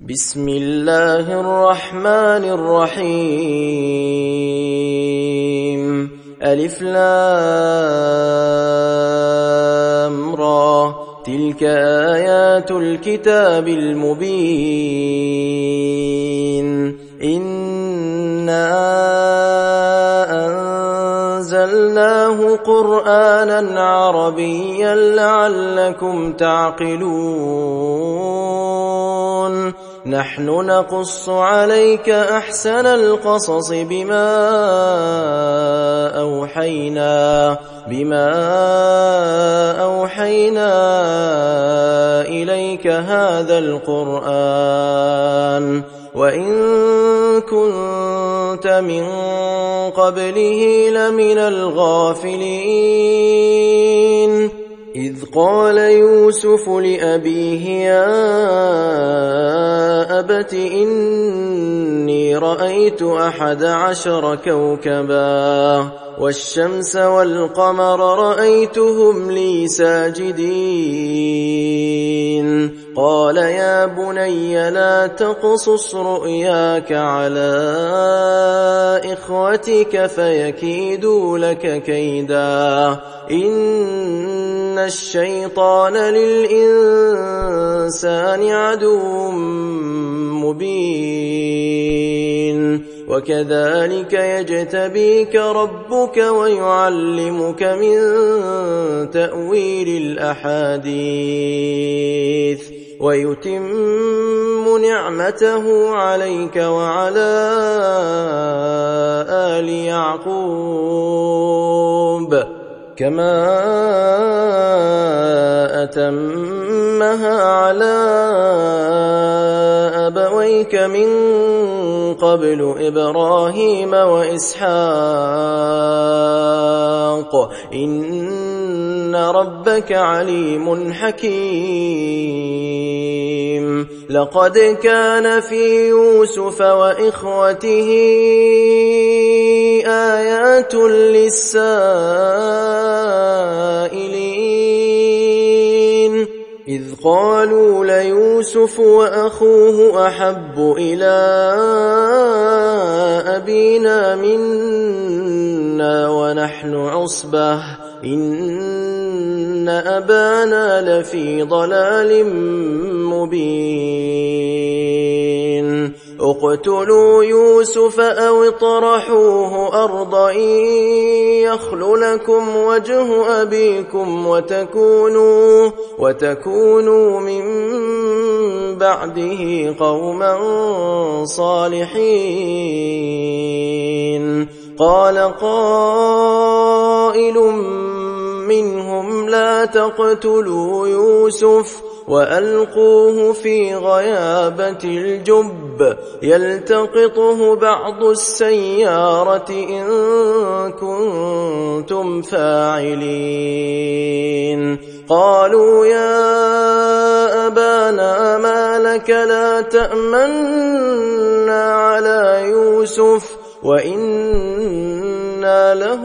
بسم الله الرحمن الرحيم ألف لام را تلك آيات الكتاب المبين إنا أنزلناه قرآنا عربيا لعلكم تعقلون نحن نقص عليك أحسن القصص بما أوحينا إليك هذا القرآن وإن كنت من قبله لمن الغافلين إذ قال يوسف لأبيه يا أبت إني رأيت 11 كوكبا والشمس والقمر رأيتهم لي ساجدين قال يا بني لا تقصص رؤياك على إخوتك فيكيدوا لك كيدا إن الشيطان للإنسان عدو مبين وكذلك يجتبيك ربك ويعلمك من تأويل الأحاديث ويتم نعمته عليك وعلى آل يعقوب كما أتمها على أبويك من قبل إبراهيم وإسحاق إن ربك عليم حكيم لقد كان في يوسف وإخوته آيات للسائلين إذ قالوا ليوسف وأخوه أحب إلى أبينا منا ونحن عصبة إن أبانا لفي ضلال مبين اقتلوا يوسف أو اطرحوه أرضا يخل لكم وجه أبيكم وتكونوا من بعده قوما صالحين قال قائل منهم لا تقتلوا يوسف وألقوه في غيابة الجب يلتقطه بعض السيارة إن كنتم فاعلين قالوا يا أبانا ما لك لا تأمنا على يوسف وإنا له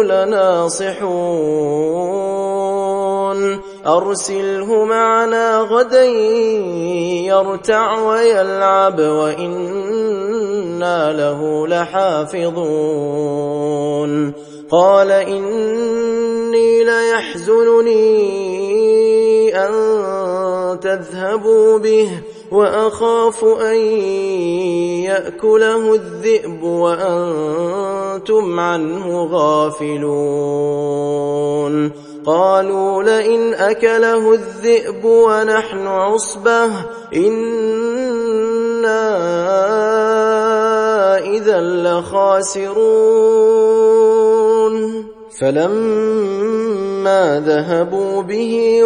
لناصحون أرسله معنا غدا يرتع ويلعب وإنا له لحافظون قال إني ليحزنني أن تذهبوا به وأخاف أن يأكله الذئب وأنتم عنه غافلون قالوا لئن أكله الذئب ونحن عصبة إنا إذا لخاسرون فلما ذهبوا به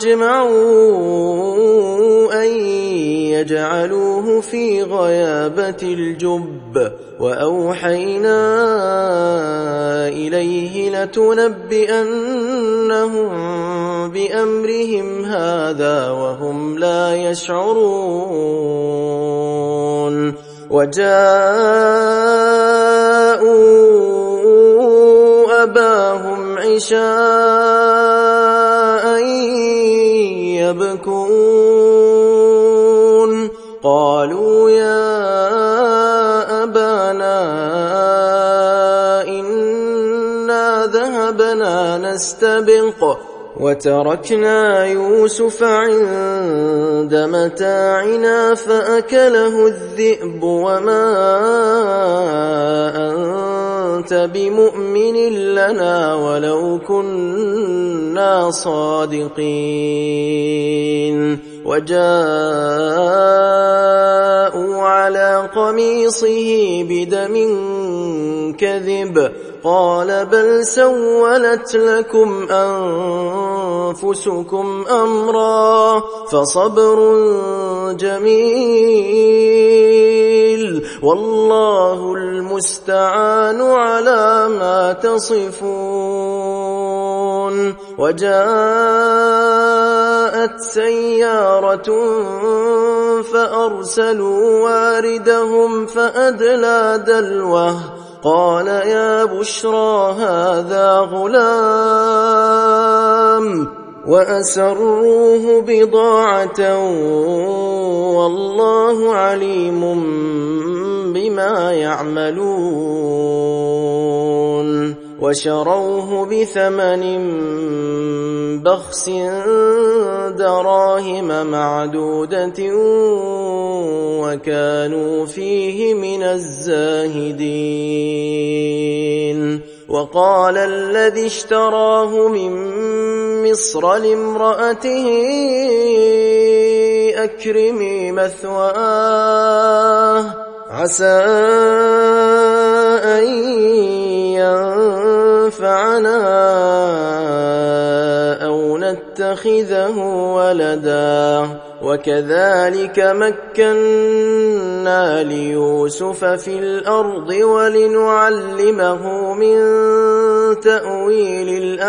وأجمعوا أن يجعلوه في غيابة الجب وأوحينا إليه لتنبئنهم بأمرهم هذا وهم لا يشعرون وجاءوا أباهم عشاء يبكون قال قالوا يا أبانا إنا ذهبنا نستبق وتركنا يوسف عند متاعنا فأكله الذئب وما أنت بمؤمن لنا ولو كنا صادقين وجاءوا على قميصه بدم كذب قال بل سولت لكم أنفسكم أمرا فصبر جميل والله المستعان على ما تصفون. وجاءت سيارة فأرسلوا واردهم فأدلى دلوه قال يا بشرى هذا غلام وأسروه بضاعة والله عليم بما يعملون. وشروه بثمن بخس دراهم معدودة وكانوا فيه من الزاهدين. وقال الذي اشتراه من مصر لامرأته أكرمي مثواه عسى أن ينفعنا أو نتخذه ولدا وكذلك مكنا ليوسف في الأرض ولنعلمه من تأويل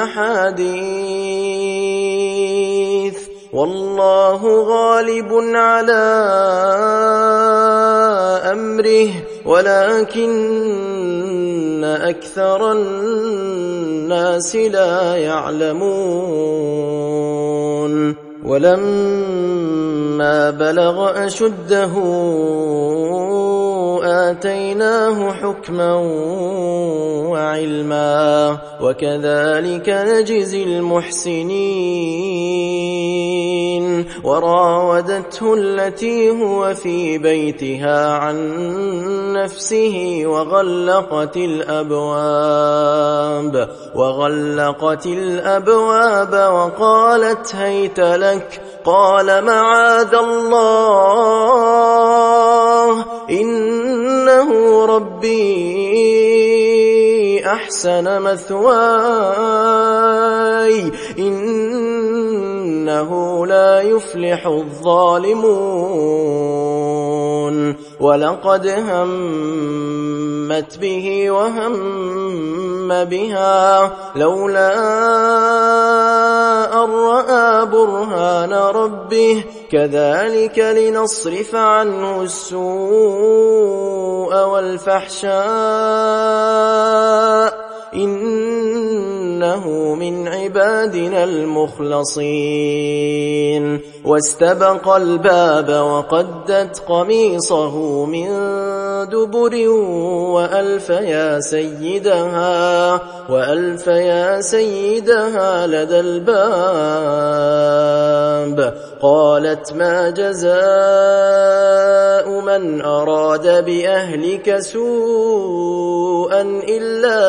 الأحاديث والله غالب على أمره ولكن أكثر الناس لا يعلمون. ولما بلغ أشده آتيناه حكما وعلما وكذلك نجزي المحسنين. وراودته التي هو في بيتها عن نفسه وغلقت الأبواب وقالت هيت لك قال معاذ الله إنه ربي أحسن مثواي إنه لا يفلح الظالمون. ولقد همت به وهم بها لولا أن رأى برهان ربه كذلك لنصرف عنه السوء والفحشاء إنه من عبادنا المخلصين. واستبق الباب وقدت قميصه من دبر وألف يا سيدها لدى الباب. قالت ما جزاء من أراد بأهلك سوءا إلا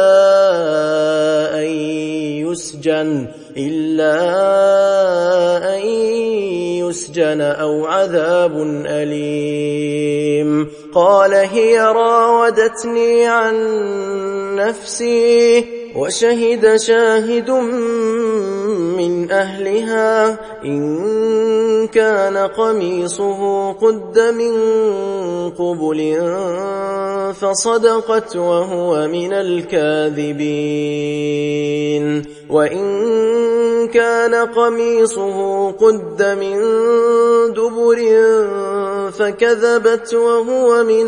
أن يسجن أو عذاب أليم. قال هي راودتني عن نفسي وشهد شاهد من أهلها إن كان قميصه قد من قبل فصدقت وهو من الكاذبين وإن كان قميصه قد من دبر فكذبت وهو من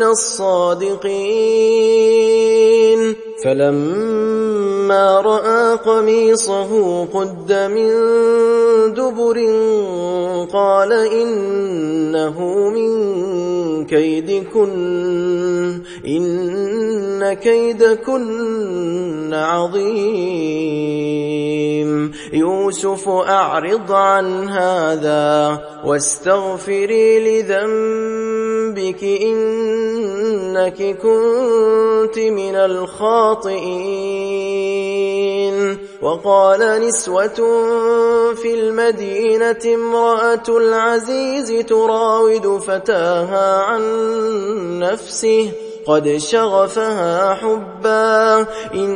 الصادقين. فلما رأى قميصه قد من دبر قال إنه من كيدكن إن كيدكن عظيم يوسف أعرض عن هذا واستغفري لذنبك إنك كنت من الخاطئين وقال نسوة في المدينة امرأة العزيز تراود فتاها عن نفسه قد شغفها حبا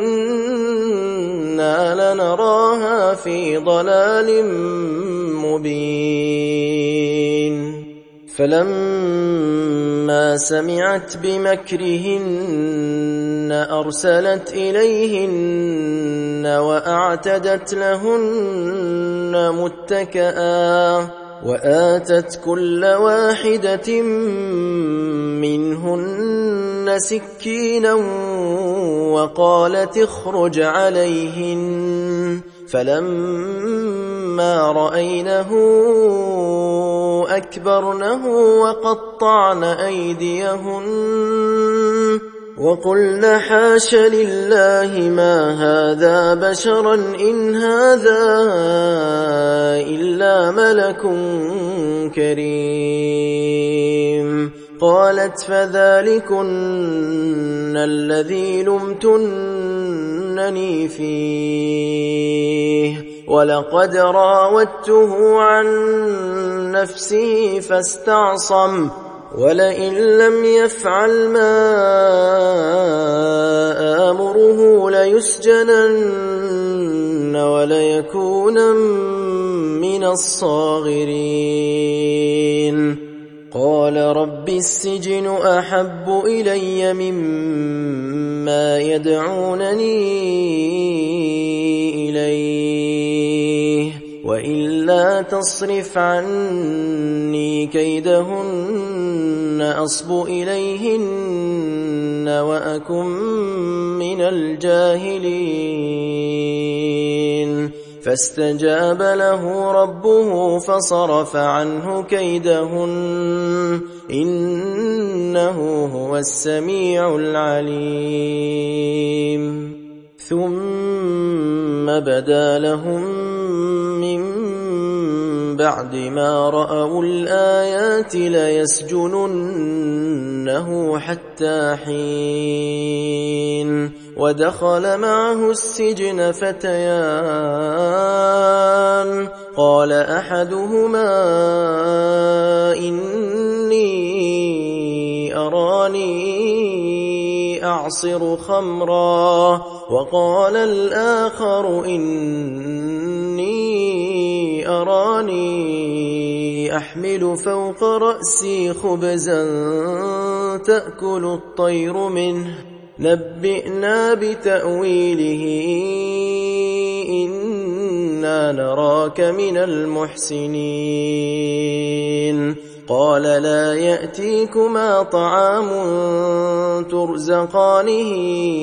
إنا لنراها في ضلال مبين فلما سمعت بمكرهن أرسلت إليهن وأعتدت لهن متكئا وآتت كل واحدة منهن سكينا وقالت اخرج عليهن فلما رأينه أكبرنه وقطعن أيديهن وقلن حاش لله ما هذا بشرا إن هذا إلا ملك كريم قالت فذلكن الذي لمتنني فيه ولقد راودته عن نفسه فاستعصم ولئن لم يفعل ما آمره ليسجنن وليكون من الصاغرين قال رب السجن أحب إلي مما يدعونني إليه وإلا تصرف عني كيدهن أصب إليهن وأكن من الجاهلين فاستجاب له ربه فصرف عنه كيدهن إنه هو السميع العليم ثم بدا لهم من بعد ما رأوا الآيات ليسجننه حتى حين ودخل معه السجن فتيان قال أحدهما إني أراني أعصر خمرا وقال الآخر إني أراني أحمل فوق رأسي خبزا تأكل الطير منه نبئنا بتأويله إنا نراك من المحسنين قال لا يأتيكما طعام ترزقانه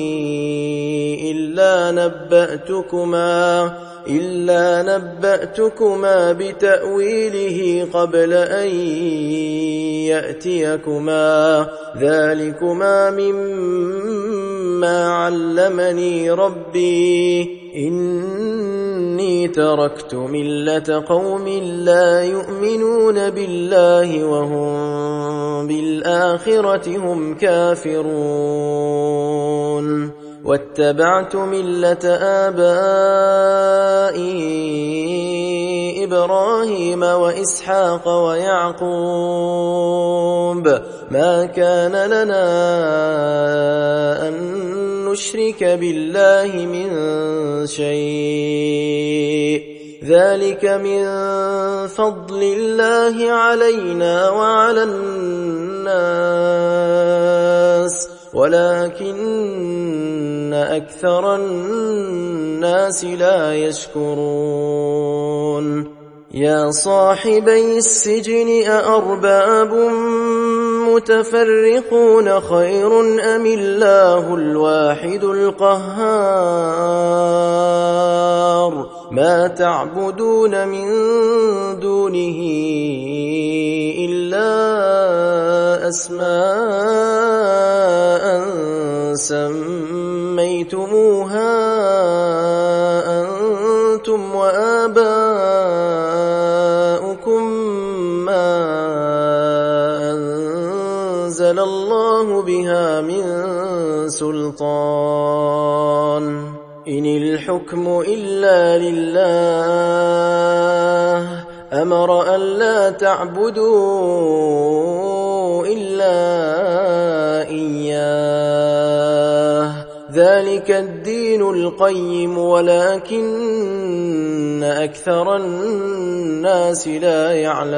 إلا نبأتكما بتأويله قبل أن يأتيكما ذلكما مما علمني ربي إني تركت ملة قوم لا يؤمنون بالله وهم بالآخرة هم كافرون واتبعت ملة آبائي إبراهيم وإسحاق ويعقوب ما كان لنا أن نشرك بالله من شيء ذلك من فضل الله علينا وعلى الناس ولكن أكثر الناس لا يشكرون يا صاحبي السجن أأرباب المتفرقون خير أم الله الواحد القهار ما تعبدون من دونه إلا أسماء سميتموها أنتم وآباؤكم ما أنزل الله بها من سلطان إن الحكم إلا لله أمر أن لا تعبدوا إلا إياه ذلك الدين القيم ولكن أكثر الناس لا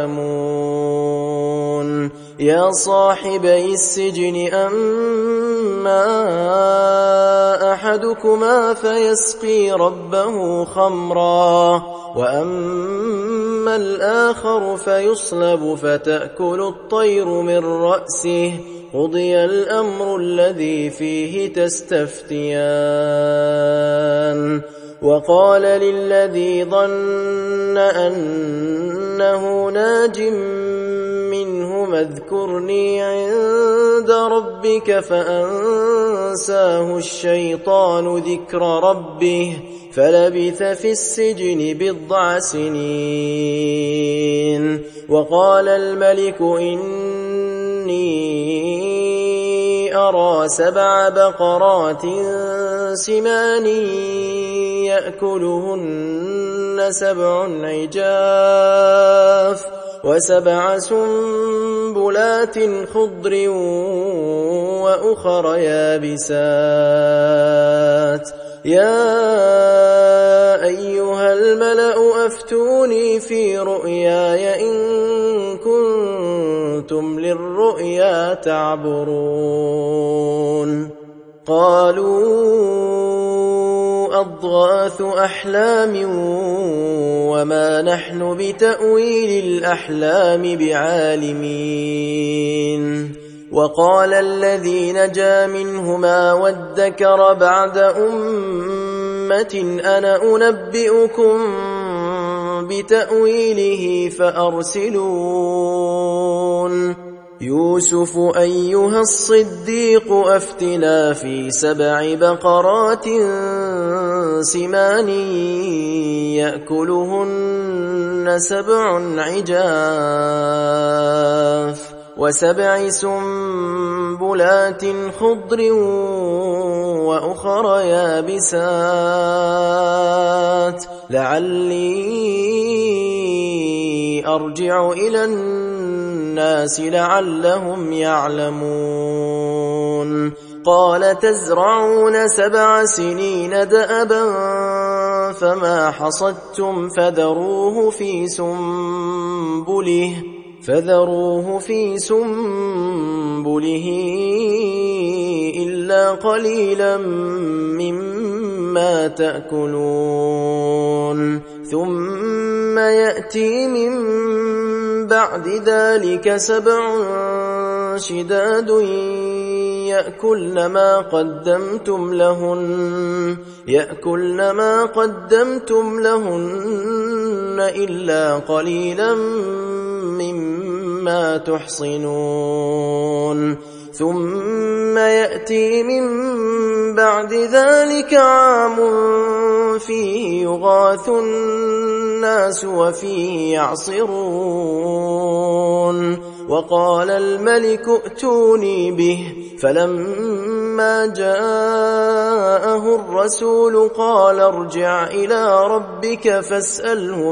يعلمون يا صاحبي السجن أما أحدكما فيسقي ربه خمرا وأما الآخر فيصلب فتأكل الطير من رأسه قضي الأمر الذي فيه تستفتيان وقال للذي ظن أنه ناج منهما اذكرني عند ربك فأنساه الشيطان ذكر ربه فلبث في السجن 10 سنين وقال الملك إني أرى 7 بقرات سمان يأكلهن 7 عجاف و7 سنبلات خضر وأخر يابسات يا أيها الملأ أفتوني في رؤياي إن كنتم للرؤيا تعبرون قالوا أضغاث أحلام وما نحن بتأويل الأحلام بعالمين وقال الذي نجا منهما وادكر بعد أمة أنا أنبئكم بتأويله فأرسلون يوسف أيها الصديق أفتنا في 7 بقرات سمان يأكلهن 7 عجاف و7 سنبلات خضر وأخر يابسات لعلي أرجع إلى الناس لعلهم يعلمون قال تزرعون 7 سنين دأبا فما حصدتم فذروه في سنبله إلا قليلا مما تأكلون ثم يأتي من بعد ذلك 7 شداد يأكلن ما قدمتم لهن إلا قليلا مما تحصنون ثم يأتي من بعد ذلك عام فيه يغاث الناس وفيه يعصرون وقال الملك ائتوني به فلما جاءه الرسول قال ارجع إلى ربك فاسأله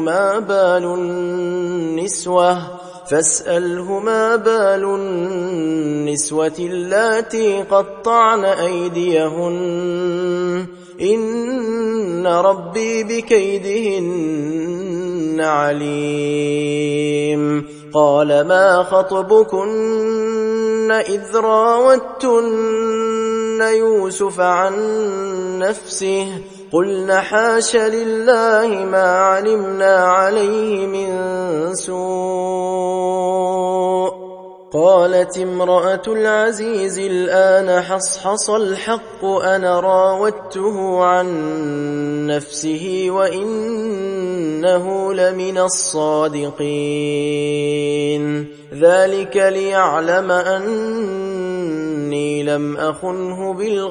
ما بال النسوة اللاتي قطعن أيديهن إن ربي بكيدهن عليم قال ما خطبكن إذ راوتن يوسف عن نفسه قلنا حاش لله ما علمنا عليه من سوء قالت امرأة العزيز الآن حصحص الحق أنا راودته عن نفسه وإنه لمن الصادقين ذلك ليعلم أني لم أخنه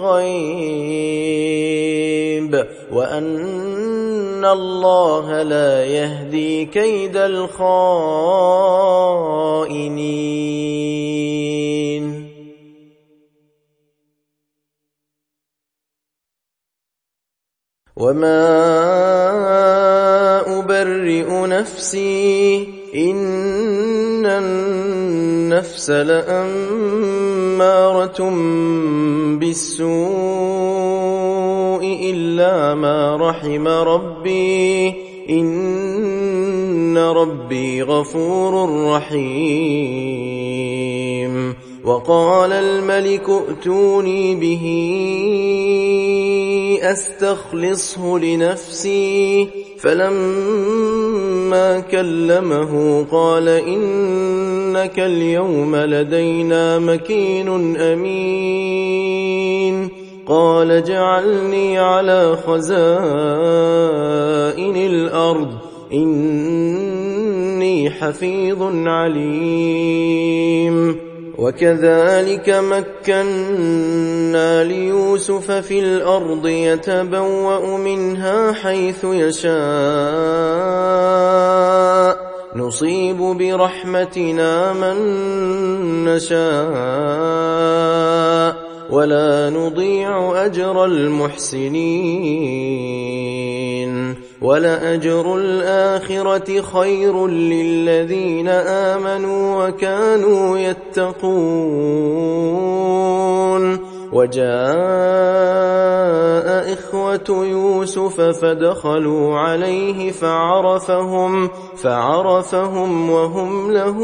بالغيب وأن الله لا يهدي كيد الخائنين. وما أبرئ نفسي إن النفس لأمارة بالسوء إلا ما رحم ربي إن ربي غفور رحيم. وقال الملك ائتوني به أستخلصه لنفسي فلما كلمه قال إنك اليوم لدينا مكين أمين. قال اجعلني على خزائن الأرض إني حفيظ عليم. وكذلك مكنا ليوسف في الأرض يتبوأ منها حيث يشاء نصيب برحمتنا من نشاء ولا نضيع أجر المحسنين. ولأجر الآخرة خير للذين آمنوا وكانوا يتقون. وجاء إخوة يوسف فدخلوا عليه فعرفهم وهم له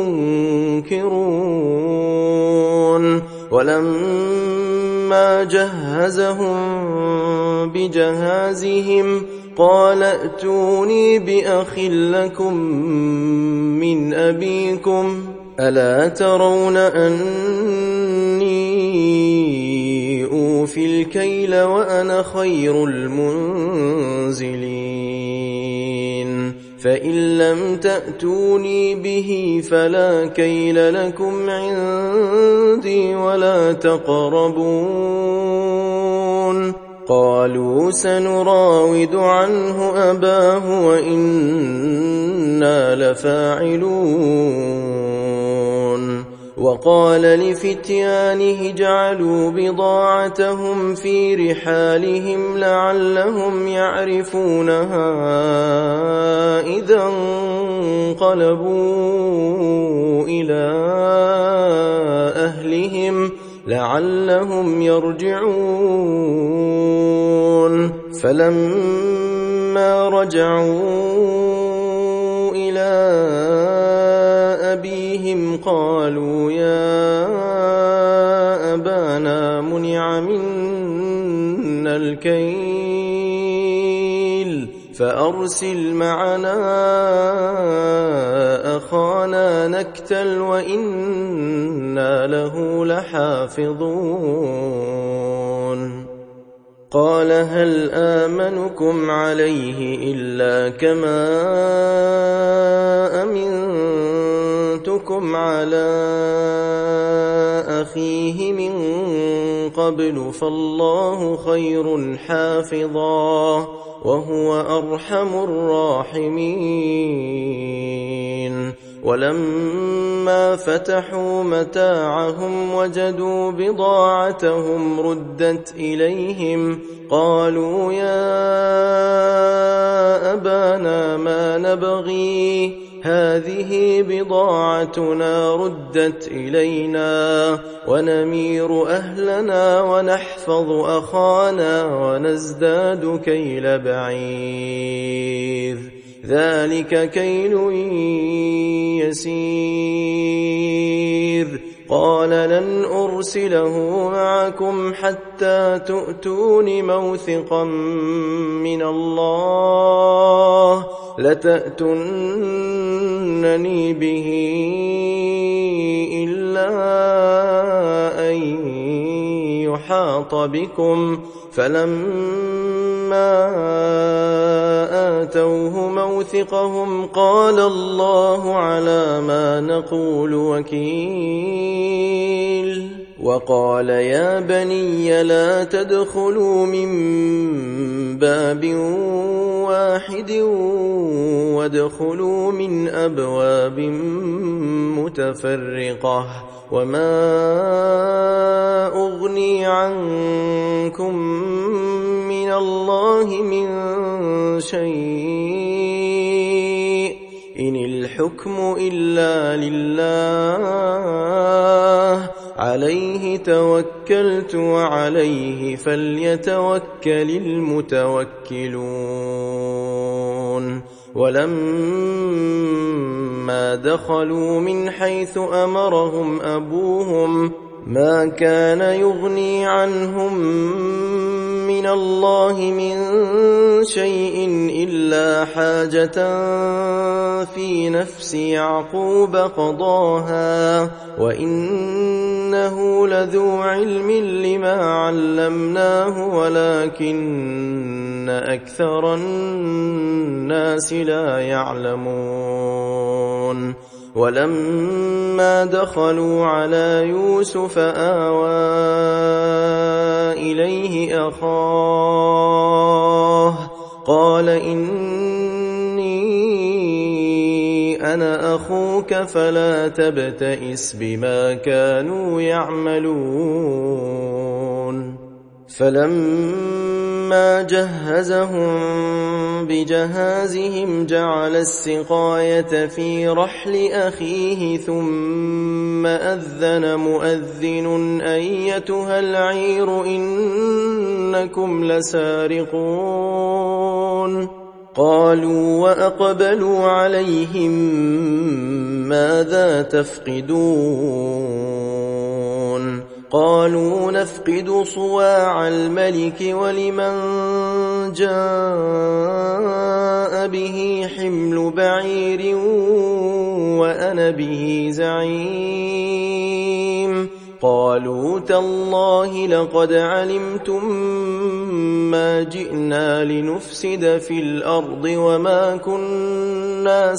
منكرون. ولما جهزهم بجهازهم قال ائتوني بأخ لكم من أبيكم ألا ترون أني أوفي الكيل وأنا خير المنزلين. فإن لم تأتوني به فلا كيل لكم عندي ولا تقربون. قالوا سنراود عنه أباه وإنا لفاعلون. وقال لفتيانه اجعلوا بضاعتهم في رحالهم لعلهم يعرفونها إذا انقلبوا إلى أهلهم لعلهم يرجعون. فلما رجعوا إلى أبيهم قالوا يا أبانا منع منا الكيل فأرسل معنا أخانا نكتل وإنا له لحافظون. قال هل آمنكم عليه إلا كما أمنتكم على أخيه من قبل فالله خير حافظا وهو أرحم الراحمين. ولما فتحوا متاعهم وجدوا بضاعتهم ردت إليهم قالوا يا أبانا ما نبغي هذه بضاعتنا ردت إلينا ونمير أهلنا ونحفظ أخانا ونزداد كيل بعير ذلك كيل يسير. قال لن أرسله معكم حتى تؤتون موثقا من الله لتأتونني به إلا أن يحاط بكم فلما آتوه موثقهم قال الله على ما نقول وكيل وقال يا بني لا تدخلوا من باب واحد وادخلوا من أبواب متفرقة وما أغني عنكم من الله من شيء إن الحكم إلا لله عليه توكلت وعليه فليتوكل المتوكلون ولما دخلوا من حيث أمرهم أبوهم ما كان يغني عنهم من الله من شيء إلا حاجة في نفس يعقوب قضاها وإنه لذو علم لما علمناه ولكن أكثر الناس لا يعلمون ولما دخلوا على يوسف آوى إليه أخاه قال إني أنا أخوك فلا تبتئس بما كانوا يعملون فلما جهزهم بجهازهم جعل السقاية في رحل أخيه ثم أذن مؤذن أيتها العير إنكم لسارقون قالوا وأقبلوا عليهم ماذا تفقدون قالوا نفقد صواع الملك ولمن جاء به حمل بعير وأنا به زعيم قالوا تالله لقد علمتم ما جئنا لنفسد في الأرض وما كنا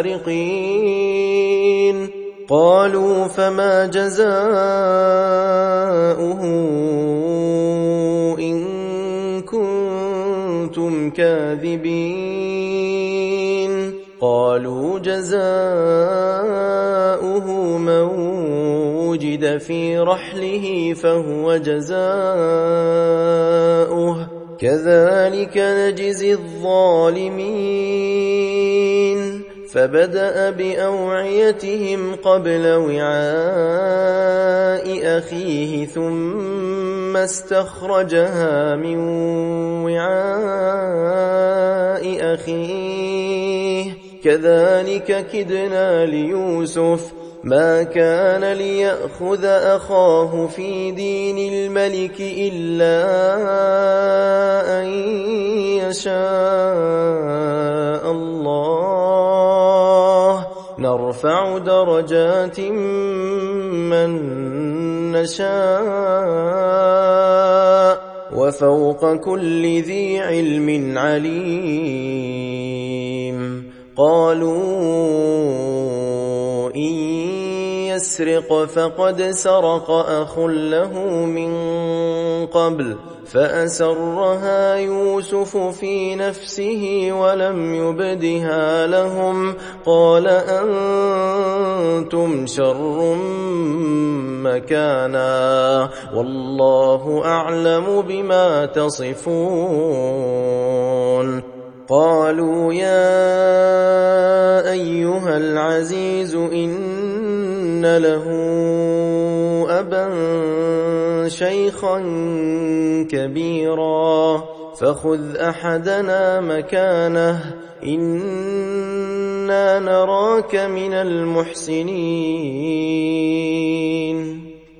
سارقين قالوا فما جزاؤه إن كنتم كاذبين قالوا جزاؤه من وجد في رحله فهو جزاؤه كذلك نجزي الظالمين فبدأ بأوعيتهم قبل وعاء أخيه ثم استخرجها من وعاء أخيه كذلك كدنا ليوسف ما كان ليأخذ أخاه في دين الملك إلا أن يشاء الله نرفع درجات من نشاء وفوق كل ذي علم عليم قالوا إن يسرق فقد سرق أخ له من قبل فأسرها يوسف في نفسه ولم يبدها لهم قال أنتم شر مكانا والله أعلم بما تصفون قالوا يا أيها العزيز إن له أبا شيخا كبيرا فخذ أحدنا مكانه إنا نراك من المحسنين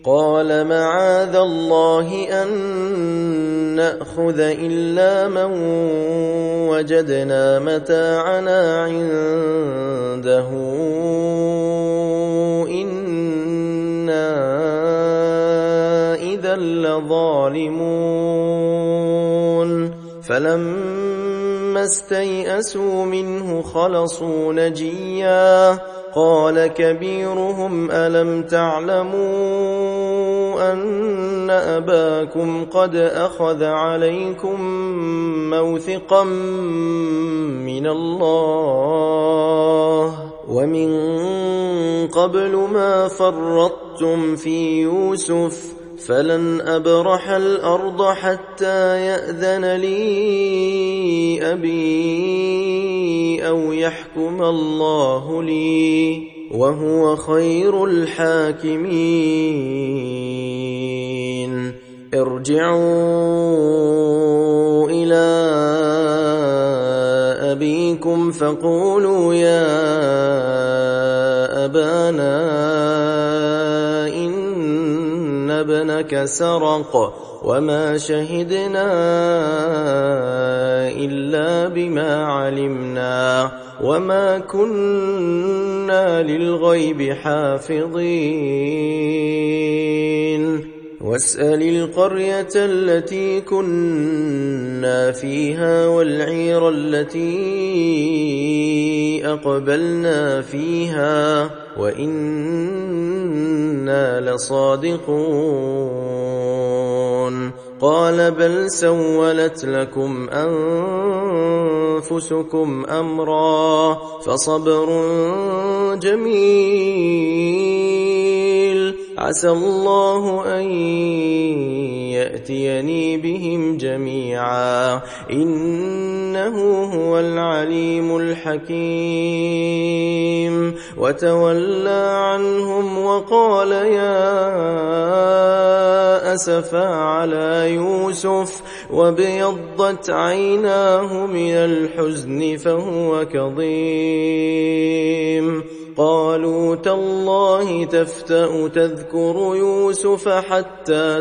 قال معاذ الله أن نأخذ إلا من وجدنا متاعنا عنده إنا إذا لظالمون فلما استيئسوا منه خلصوا نجيا قال كبيرهم ألم تعلموا أن أباكم قد أخذ عليكم موثقا من الله ومن قبل ما فرطتم في يوسف فلن أبرح الأرض حتى يأذن لي أبي أو يحكم الله لي وهو خير الحاكمين ارجعوا إلى أبيكم فقولوا يا أبانا إن ابنك سرق وما شهدنا إلا بما علمنا وما كنا للغيب حافظين واسأل القرية التي كنا فيها والعير التي أقبلنا فيها وإنا لصادقون قال بل سولت لكم أنفسكم أمرا فصبر جميل عسى الله أن يأتيني بهم جميعا إنه هو العليم الحكيم وتولى عنهم وقال يا أسفا على يوسف وابيضت عيناه من الحزن فهو كظيم قالوا تالله تفتأ تذكر يوسف حتى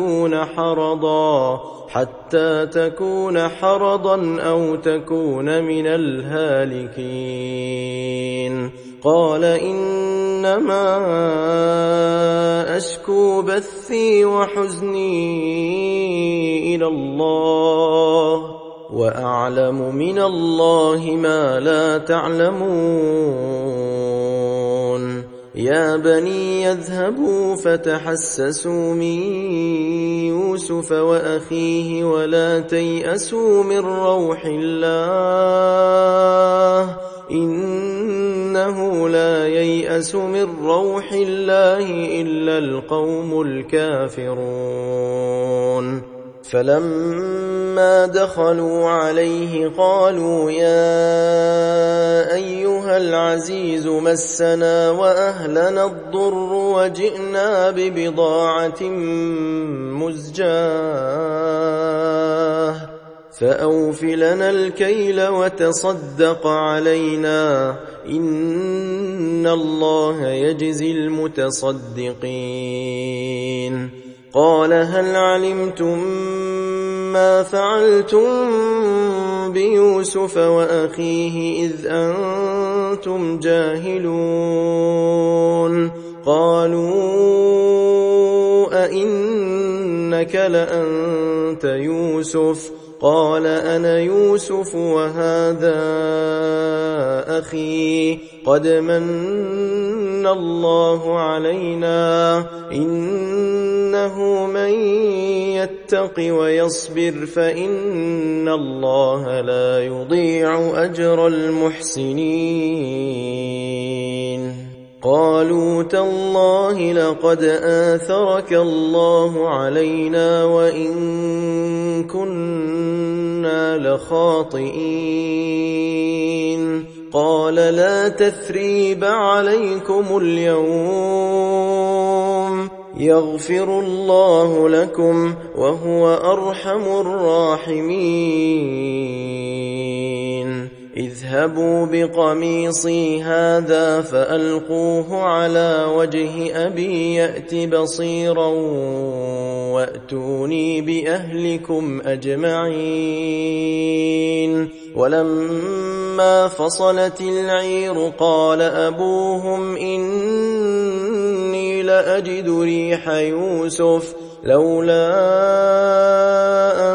تكون حرضا أو تكون من الهالكين قال إنما أشكو بثي وحزني إلى الله وأعلم من الله ما لا تعلمون يا بني يذهبوا فتحسسوا من يوسف وأخيه ولا تيأسوا من روح الله إنه لا ييأس من روح الله إلا القوم الكافرون فلما دخلوا عليه قالوا يا أيها العزيز مسنا وأهلنا الضر وجئنا ببضاعة مزجاة فأوف لنا الكيل وتصدق علينا إن الله يجزي المتصدقين قال هل علمتم ما فعلتم بيوسف وأخيه إذ أنتم جاهلون قالوا أئنك لأنت يوسف قال أنا يوسف وهذا أخي قد من الله علينا إنه من يتق ويصبر فإن الله لا يضيع أجر المحسنين قالوا تالله لقد آثرك الله علينا وإن كنا لخاطئين قال لا تثريب عليكم اليوم يغفر الله لكم وهو أرحم الراحمين اذهبوا بقميصي هذا فألقوه على وجه أبي يأت بصيرا وأتوني بأهلكم أجمعين. ولما فصلت العير قال أبوهم إني لأجد ريح يوسف لولا أن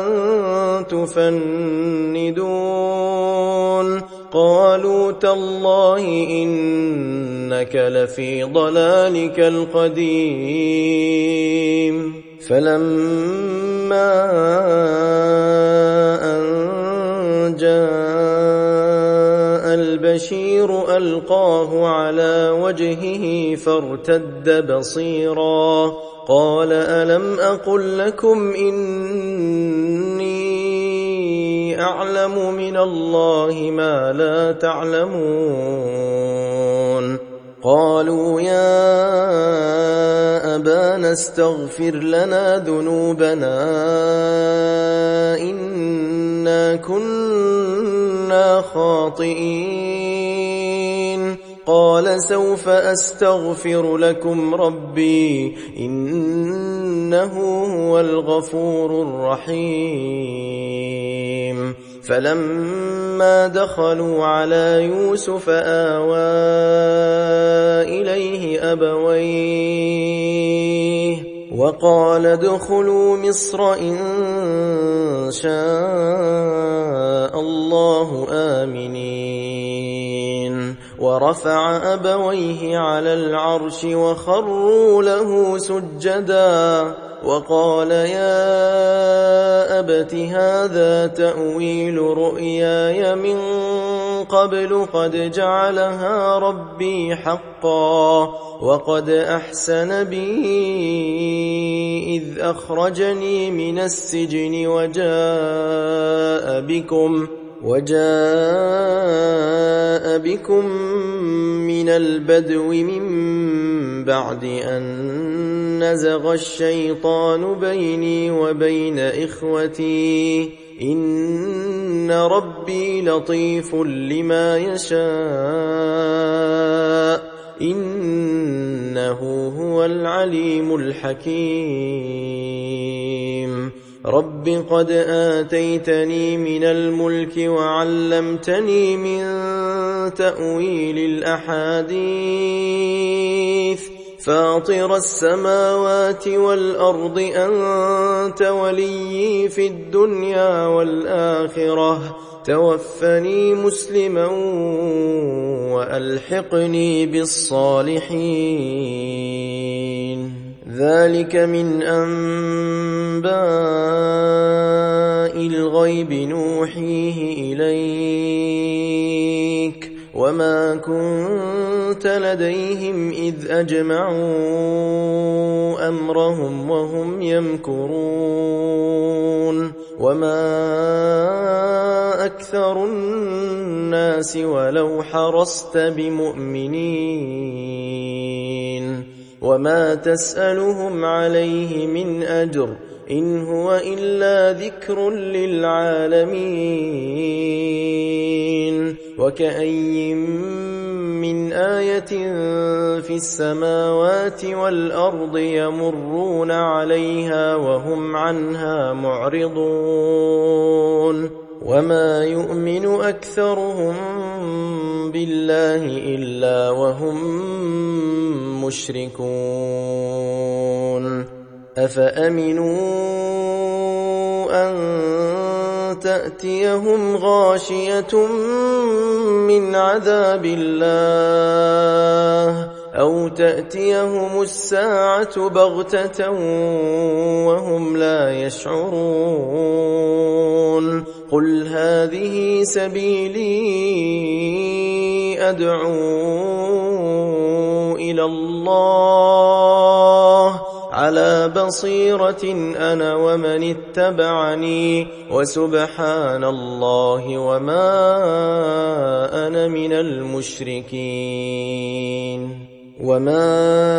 تفندون. قالوا تالله إنك لفي ضلالك القديم. فلما أن جاء البشير ألقاه على وجهه فارتد بصيرا قال ألم أقل لكم إني أعلم من الله ما لا تعلمون. قالوا يا أبانا استغفر لنا ذنوبنا إنا كنا خاطئين. قال سوف أستغفر لكم ربي إنه هو الغفور الرحيم. فلما دخلوا على يوسف آوى إليه أبويه وقال ادخلوا مصر إن شاء الله آمنين. ورفع أبويه على العرش وخروا له سجدا وقال يا أبت هذا تأويل رؤياي من قبل قد جعلها ربي حقا وقد أحسن بي إذ أخرجني من السجن وجاء بكم من البدو من بعد أن نزغ الشيطان بيني وبين إخوتي إن ربي لطيف لما يشاء إنه هو العليم الحكيم. رب قد آتيتني من الملك وعلمتني من تأويل الأحاديث فاطر السماوات والأرض أنت وليي في الدنيا والآخرة توفني مسلما وألحقني بالصالحين. ذلك من أنباء الغيب نوحيه إليك وما كنت لديهم إذ أجمعوا أمرهم وهم يمكرون. وما أكثر الناس ولو حرصت بمؤمنين وما تسألهم عليه من أجر إن هو إلا ذكر للعالمين. وكأي من آية في السماوات والأرض يمرون عليها وهم عنها معرضون وما يؤمن أكثرهم بالله إلا وهم مشركون. أفأمنوا أن تأتيهم غاشية من عذاب الله أو تأتيهم الساعة بغتة وهم لا يشعرون. قل هذه سبيلي أدعو إلى الله على بصيرة أنا ومن اتبعني وسبحان الله وما أنا من المشركين. وما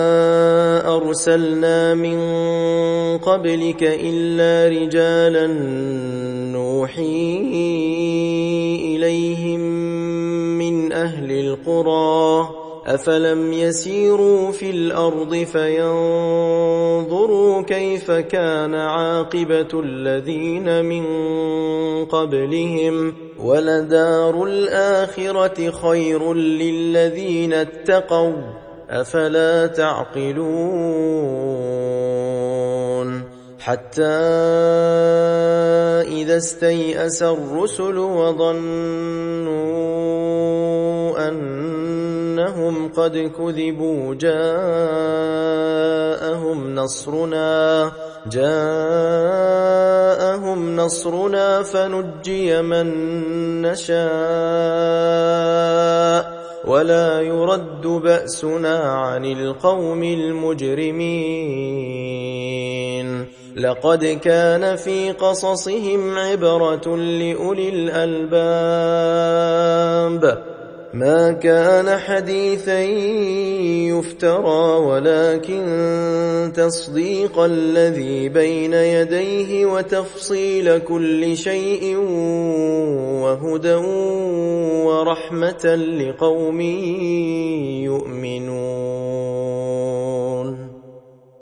أرسلنا من قبلك إلا رجالا نوحي إليهم القرى أفلم يسيروا في الأرض فينظروا كيف كان عاقبة الذين من قبلهم ولدار الآخرة خير للذين اتقوا أفلا تعقلون حتى إذا استيأس الرسل وظنوا أنهم قد كذبوا جاءهم نصرنا فنجي من نشاء ولا يرد بأسنا عن القوم المجرمين لقد كان في قصصهم عبرة لأولي الألباب ما كان حديثا يفترى ولكن تصديق الذي بين يديه وتفصيل كل شيء وهدى ورحمة لقوم يؤمنون